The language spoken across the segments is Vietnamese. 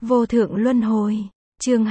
Vô thượng luân hồi. Chương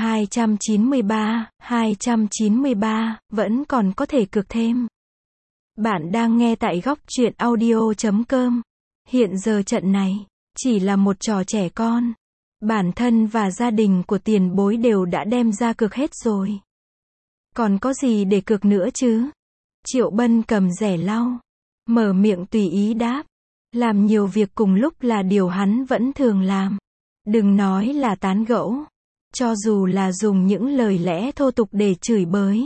293, vẫn còn có thể cược thêm. Bạn đang nghe tại góc truyện audio.com. Hiện giờ trận này chỉ là một trò trẻ con. Bản thân và gia đình của tiền bối đều đã đem ra cược hết rồi. Còn có gì để cược nữa chứ? Triệu Bân cầm rẻ lau, mở miệng tùy ý đáp. Làm nhiều việc cùng lúc là điều hắn vẫn thường làm. Đừng nói là tán gẫu, cho dù là dùng những lời lẽ thô tục để chửi bới,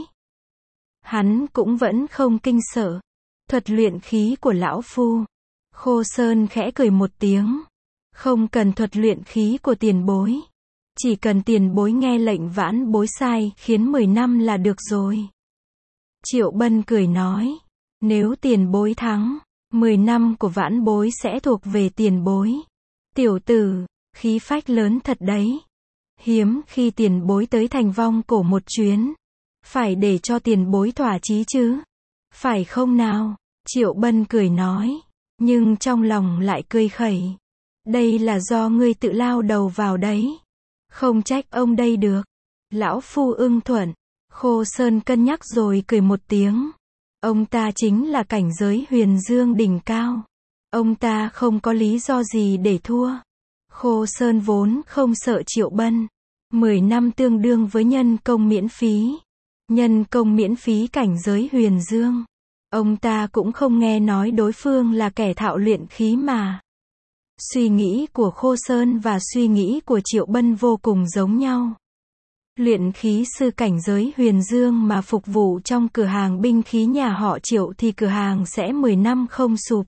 hắn cũng vẫn không kinh sợ. Thuật luyện khí của lão phu. Khô Sơn khẽ cười một tiếng. Không cần thuật luyện khí của tiền bối. Chỉ cần tiền bối nghe lệnh vãn bối sai khiến 10 năm là được rồi. Triệu Bân cười nói. Nếu tiền bối thắng, 10 năm của vãn bối sẽ thuộc về tiền bối. Tiểu tử, khí phách lớn thật đấy. Hiếm khi tiền bối tới Thành Vong Cổ một chuyến. Phải để cho tiền bối thỏa chí chứ. Phải không nào? Triệu Bân cười nói. Nhưng trong lòng lại cười khẩy. Đây là do ngươi tự lao đầu vào đấy. Không trách ông đây được. Lão phu ưng thuận. Khô Sơn cân nhắc rồi cười một tiếng. Ông ta chính là cảnh giới huyền dương đỉnh cao. Ông ta không có lý do gì để thua. Khô Sơn vốn không sợ Triệu Bân. 10 năm tương đương với nhân công miễn phí. Nhân công miễn phí cảnh giới huyền dương. Ông ta cũng không nghe nói đối phương là kẻ thạo luyện khí mà. Suy nghĩ của Khô Sơn và suy nghĩ của Triệu Bân vô cùng giống nhau. Luyện khí sư cảnh giới huyền dương mà phục vụ trong cửa hàng binh khí nhà họ Triệu thì cửa hàng sẽ 10 năm không sụp.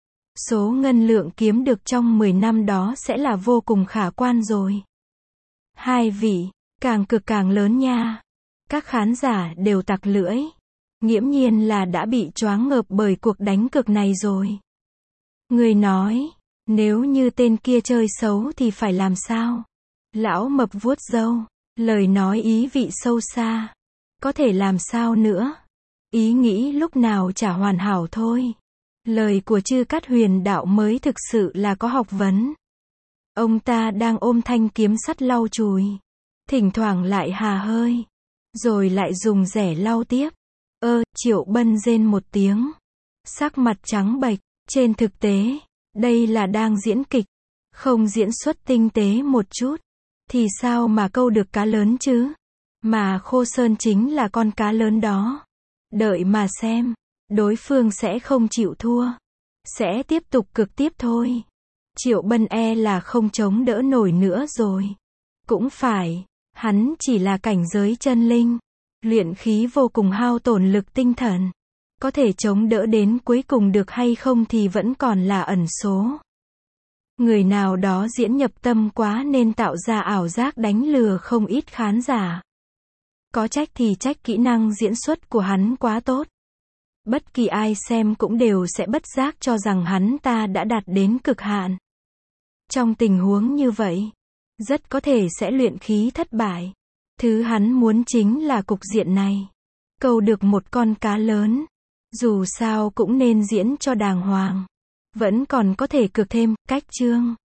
Số ngân lượng kiếm được trong 10 năm đó sẽ là vô cùng khả quan rồi. Hai vị, càng cực càng lớn nha. Các khán giả đều tặc lưỡi. Nghiễm nhiên là đã bị choáng ngợp bởi cuộc đánh cược này rồi. Người nói, nếu như tên kia chơi xấu thì phải làm sao? Lão mập vuốt râu, lời nói ý vị sâu xa. Có thể làm sao nữa? Ý nghĩ lúc nào chả hoàn hảo thôi. Lời của Chư Cát Huyền đạo mới thực sự là có học vấn. Ông ta đang ôm thanh kiếm sắt lau chùi. Thỉnh thoảng lại hà hơi. Rồi lại dùng rẻ lau tiếp. Triệu Bân rên một tiếng. Sắc mặt trắng bệch. Trên thực tế, đây là đang diễn kịch. Không diễn xuất tinh tế một chút. Thì sao mà câu được cá lớn chứ? Mà Khô Sơn chính là con cá lớn đó. Đợi mà xem. Đối phương sẽ không chịu thua. Sẽ tiếp tục cực tiếp thôi. Triệu Bân là không chống đỡ nổi nữa rồi. Cũng phải. Hắn chỉ là cảnh giới chân linh. Luyện khí vô cùng hao tổn lực tinh thần. Có thể chống đỡ đến cuối cùng được hay không thì vẫn còn là ẩn số. Người nào đó diễn nhập tâm quá nên tạo ra ảo giác đánh lừa không ít khán giả. Có trách thì trách kỹ năng diễn xuất của hắn quá tốt. Bất kỳ ai xem cũng đều sẽ bất giác cho rằng hắn ta đã đạt đến cực hạn. Trong tình huống như vậy, rất có thể sẽ luyện khí thất bại. Thứ hắn muốn chính là cục diện này. Câu được một con cá lớn. Dù sao cũng nên diễn cho đàng hoàng. Vẫn còn có thể cược thêm, cách chương.